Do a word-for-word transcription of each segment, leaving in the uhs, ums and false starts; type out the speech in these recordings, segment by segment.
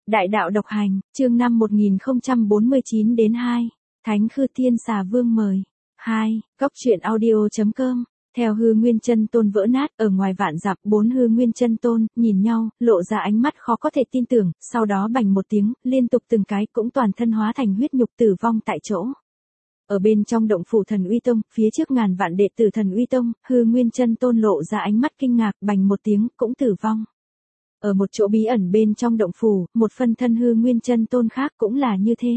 Đại đạo độc hành, chương năm một nghìn không trăm bốn mươi chín đến hai. Thánh Khư Thiên Xà Vương mời. hai. Góc truyện audio chấm com. Theo Hư Nguyên Chân Tôn vỡ nát, ở ngoài vạn dặm, bốn Hư Nguyên Chân Tôn nhìn nhau, lộ ra ánh mắt khó có thể tin tưởng, sau đó bành một tiếng, liên tục từng cái cũng toàn thân hóa thành huyết nhục tử vong tại chỗ. Ở bên trong động phủ Thần Uy Tông, phía trước ngàn vạn đệ tử Thần Uy Tông, Hư Nguyên Chân Tôn lộ ra ánh mắt kinh ngạc, bành một tiếng cũng tử vong. Ở một chỗ bí ẩn bên trong động phủ, một phân thân Hư Nguyên Chân Tôn khác cũng là như thế.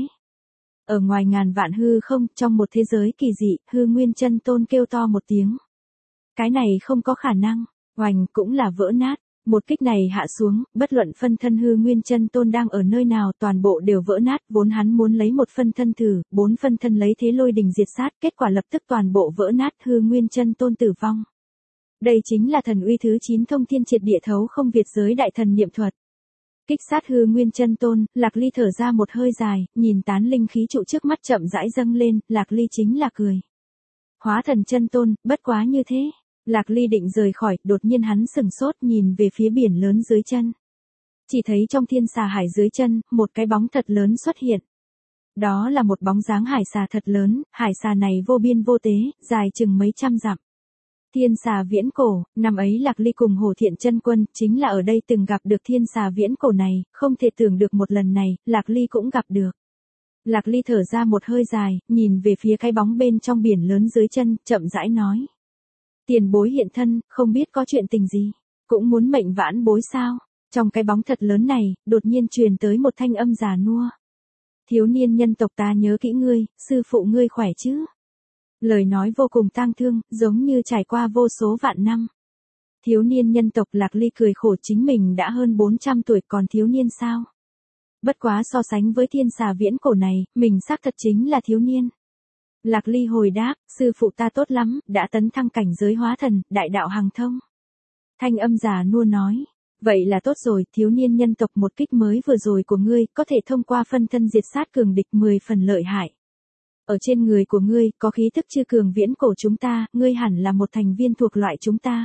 Ở ngoài ngàn vạn hư không, trong một thế giới kỳ dị, Hư Nguyên Chân Tôn kêu to một tiếng. Cái này không có khả năng, oành cũng là vỡ nát. Một kích này hạ xuống, bất luận phân thân Hư Nguyên Chân Tôn đang ở nơi nào, toàn bộ đều vỡ nát, vốn hắn muốn lấy một phân thân thử, bốn phân thân lấy thế lôi đình diệt sát, kết quả lập tức toàn bộ vỡ nát, Hư Nguyên Chân Tôn tử vong. Đây chính là thần uy thứ chín thông thiên triệt địa thấu không việt giới đại thần niệm thuật. Kích sát Hư Nguyên Chân Tôn, Lạc Ly thở ra một hơi dài, nhìn tán linh khí trụ trước mắt chậm rãi dâng lên, Lạc Ly chính là cười. Hóa thần chân tôn, bất quá như thế. Lạc Ly định rời khỏi, đột nhiên hắn sừng sốt nhìn về phía biển lớn dưới chân. Chỉ thấy trong thiên xà hải dưới chân, một cái bóng thật lớn xuất hiện. Đó là một bóng dáng hải xà thật lớn, hải xà này vô biên vô tế, dài chừng mấy trăm dặm. Thiên xà viễn cổ, năm ấy Lạc Ly cùng Hồ Thiện Chân Quân, chính là ở đây từng gặp được thiên xà viễn cổ này, không thể tưởng được một lần này, Lạc Ly cũng gặp được. Lạc Ly thở ra một hơi dài, nhìn về phía cái bóng bên trong biển lớn dưới chân, chậm rãi nói. Tiền bối hiện thân, không biết có chuyện tình gì, cũng muốn mệnh vãn bối sao. Trong cái bóng thật lớn này, đột nhiên truyền tới một thanh âm già nua. Thiếu niên nhân tộc ta nhớ kỹ ngươi, sư phụ ngươi khỏe chứ? Lời nói vô cùng tang thương, giống như trải qua vô số vạn năm. Thiếu niên nhân tộc Lạc Ly cười khổ, chính mình đã hơn bốn trăm tuổi còn thiếu niên sao? Bất quá so sánh với thiên xà viễn cổ này, mình xác thật chính là thiếu niên. Lạc Ly hồi đáp, sư phụ ta tốt lắm, đã tấn thăng cảnh giới hóa thần, đại đạo hằng thông. Thanh âm già nua nói, vậy là tốt rồi, thiếu niên nhân tộc, một kích mới vừa rồi của ngươi, có thể thông qua phân thân diệt sát cường địch mười phần lợi hại. Ở trên người của ngươi, có khí thức chư cường viễn cổ chúng ta, ngươi hẳn là một thành viên thuộc loại chúng ta.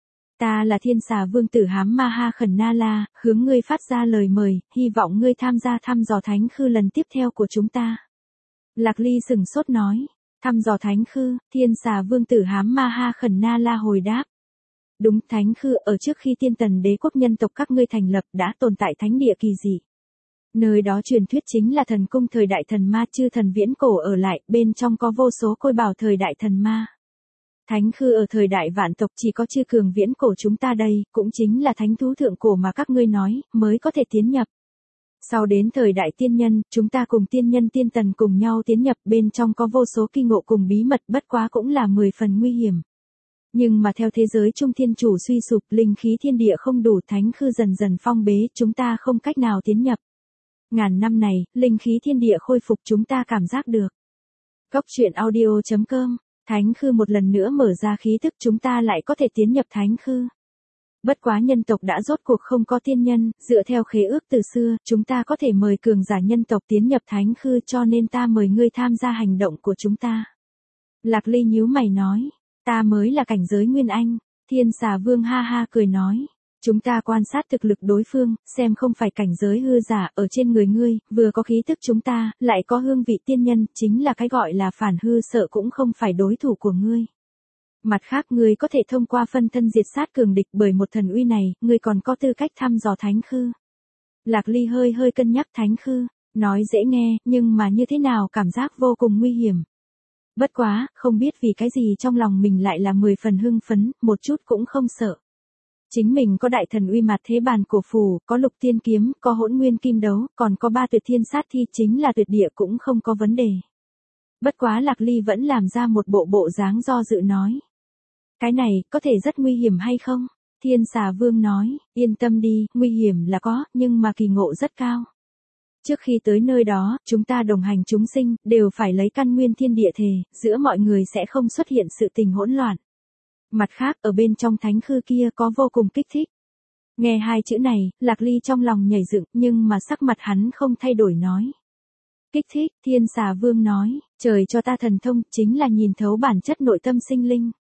Ta là thiên xà vương tử Hám Ma Ha Khẩn Na La, hướng ngươi phát ra lời mời, hy vọng ngươi tham gia thăm dò thánh khư lần tiếp theo của chúng ta. Lạc Ly sừng sốt nói, thăm dò thánh khư, thiên xà vương tử Hám Ma Ha Khẩn Na La hồi đáp. Đúng, thánh khư ở trước khi tiên tần đế quốc nhân tộc các ngươi thành lập đã tồn tại thánh địa kỳ dị. Nơi đó truyền thuyết chính là thần cung thời đại thần ma, chư thần viễn cổ ở lại, bên trong có vô số côi bảo thời đại thần ma. Thánh khư ở thời đại vạn tộc chỉ có chư cường viễn cổ chúng ta đây, cũng chính là thánh thú thượng cổ mà các ngươi nói, mới có thể tiến nhập. Sau đến thời đại tiên nhân, chúng ta cùng tiên nhân tiên tần cùng nhau tiến nhập, bên trong có vô số kỳ ngộ cùng bí mật, bất quá cũng là mười phần nguy hiểm. Nhưng mà theo thế giới trung thiên chủ suy sụp, linh khí thiên địa không đủ, thánh khư dần dần phong bế, chúng ta không cách nào tiến nhập. Ngàn năm này, linh khí thiên địa khôi phục, chúng ta cảm giác được. Góc truyện audio chấm com. Thánh khư một lần nữa mở ra khí thức, chúng ta lại có thể tiến nhập thánh khư. Bất quá nhân tộc đã rốt cuộc không có tiên nhân, dựa theo khế ước từ xưa, chúng ta có thể mời cường giả nhân tộc tiến nhập thánh khư, cho nên ta mời ngươi tham gia hành động của chúng ta. Lạc Ly nhíu mày nói, ta mới là cảnh giới nguyên anh. Thiên xà vương ha ha cười nói, chúng ta quan sát thực lực đối phương, xem không phải cảnh giới hư giả, ở trên người ngươi, vừa có khí thức chúng ta, lại có hương vị tiên nhân, chính là cái gọi là phản hư, sợ cũng không phải đối thủ của ngươi. Mặt khác, ngươi có thể thông qua phân thân diệt sát cường địch, bởi một thần uy này, ngươi còn có tư cách thăm dò thánh khư. Lạc Ly hơi hơi cân nhắc thánh khư, nói dễ nghe, nhưng mà như thế nào cảm giác vô cùng nguy hiểm. Bất quá, không biết vì cái gì trong lòng mình lại là mười phần hưng phấn, một chút cũng không sợ. Chính mình có đại thần uy mạt thế bàn cổ phù, có lục tiên kiếm, có hỗn nguyên kim đấu, còn có ba tuyệt thiên sát thi, chính là tuyệt địa cũng không có vấn đề. Bất quá Lạc Ly vẫn làm ra một bộ bộ dáng do dự nói. Cái này, có thể rất nguy hiểm hay không? Thiên xà vương nói, yên tâm đi, nguy hiểm là có, nhưng mà kỳ ngộ rất cao. Trước khi tới nơi đó, chúng ta đồng hành chúng sinh, đều phải lấy căn nguyên thiên địa thề, giữa mọi người sẽ không xuất hiện sự tình hỗn loạn. Mặt khác, ở bên trong thánh khư kia có vô cùng kích thích. Nghe hai chữ này, Lạc Ly trong lòng nhảy dựng, nhưng mà sắc mặt hắn không thay đổi nói. Kích thích, thiên xà vương nói, trời cho ta thần thông, chính là nhìn thấu bản chất nội tâm sinh linh.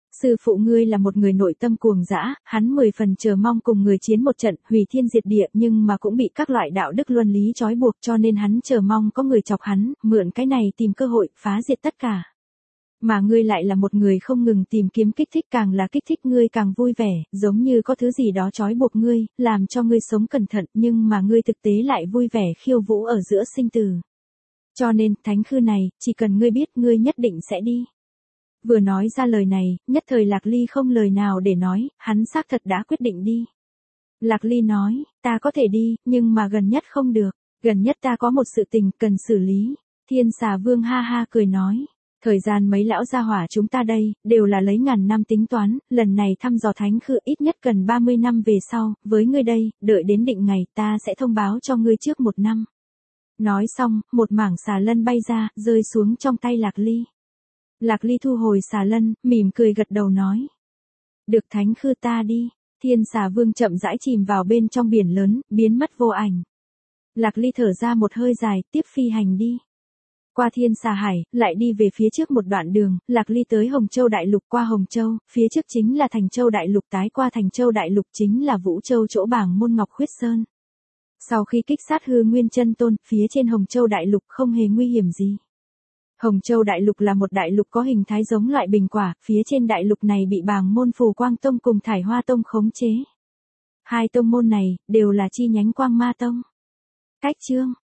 Sư phụ ngươi là một người nội tâm cuồng dã, hắn mười phần chờ mong cùng người chiến một trận, hủy thiên diệt địa, nhưng mà cũng bị các loại đạo đức luân lý trói buộc, cho nên hắn chờ mong có người chọc hắn, mượn cái này tìm cơ hội, phá diệt tất cả. Mà ngươi lại là một người không ngừng tìm kiếm kích thích, càng là kích thích ngươi càng vui vẻ, giống như có thứ gì đó trói buộc ngươi, làm cho ngươi sống cẩn thận, nhưng mà ngươi thực tế lại vui vẻ khiêu vũ ở giữa sinh tử. Cho nên, thánh khư này, chỉ cần ngươi biết, ngươi nhất định sẽ đi. Vừa nói ra lời này, nhất thời Lạc Ly không lời nào để nói, hắn xác thật đã quyết định đi. Lạc Ly nói, ta có thể đi, nhưng mà gần nhất không được, gần nhất ta có một sự tình cần xử lý. Thiên Xà Vương ha ha cười nói, thời gian mấy lão gia hỏa chúng ta đây, đều là lấy ngàn năm tính toán, lần này thăm dò thánh khư ít nhất cần ba mươi năm về sau, với ngươi đây, đợi đến định ngày ta sẽ thông báo cho ngươi trước một năm. Nói xong, một mảng xà lân bay ra, rơi xuống trong tay Lạc Ly. Lạc Ly thu hồi xà lân, mỉm cười gật đầu nói. Được thánh khư ta đi. Thiên Xà Vương chậm rãi chìm vào bên trong biển lớn, biến mất vô ảnh. Lạc Ly thở ra một hơi dài, tiếp phi hành đi. Qua Thiên Xà Hải, lại đi về phía trước một đoạn đường, Lạc Ly tới Hồng Châu Đại Lục, qua Hồng Châu, phía trước chính là Thành Châu Đại Lục, tái qua Thành Châu Đại Lục chính là Vũ Châu chỗ bảng môn Ngọc Khuyết Sơn. Sau khi kích sát Hư Nguyên Chân Tôn, phía trên Hồng Châu Đại Lục không hề nguy hiểm gì. Hồng Châu Đại Lục là một đại lục có hình thái giống loại bình quả, phía trên đại lục này bị bảng môn Phù Quang Tông cùng Thải Hoa Tông khống chế. Hai tông môn này, đều là chi nhánh Quang Ma Tông. Cách chương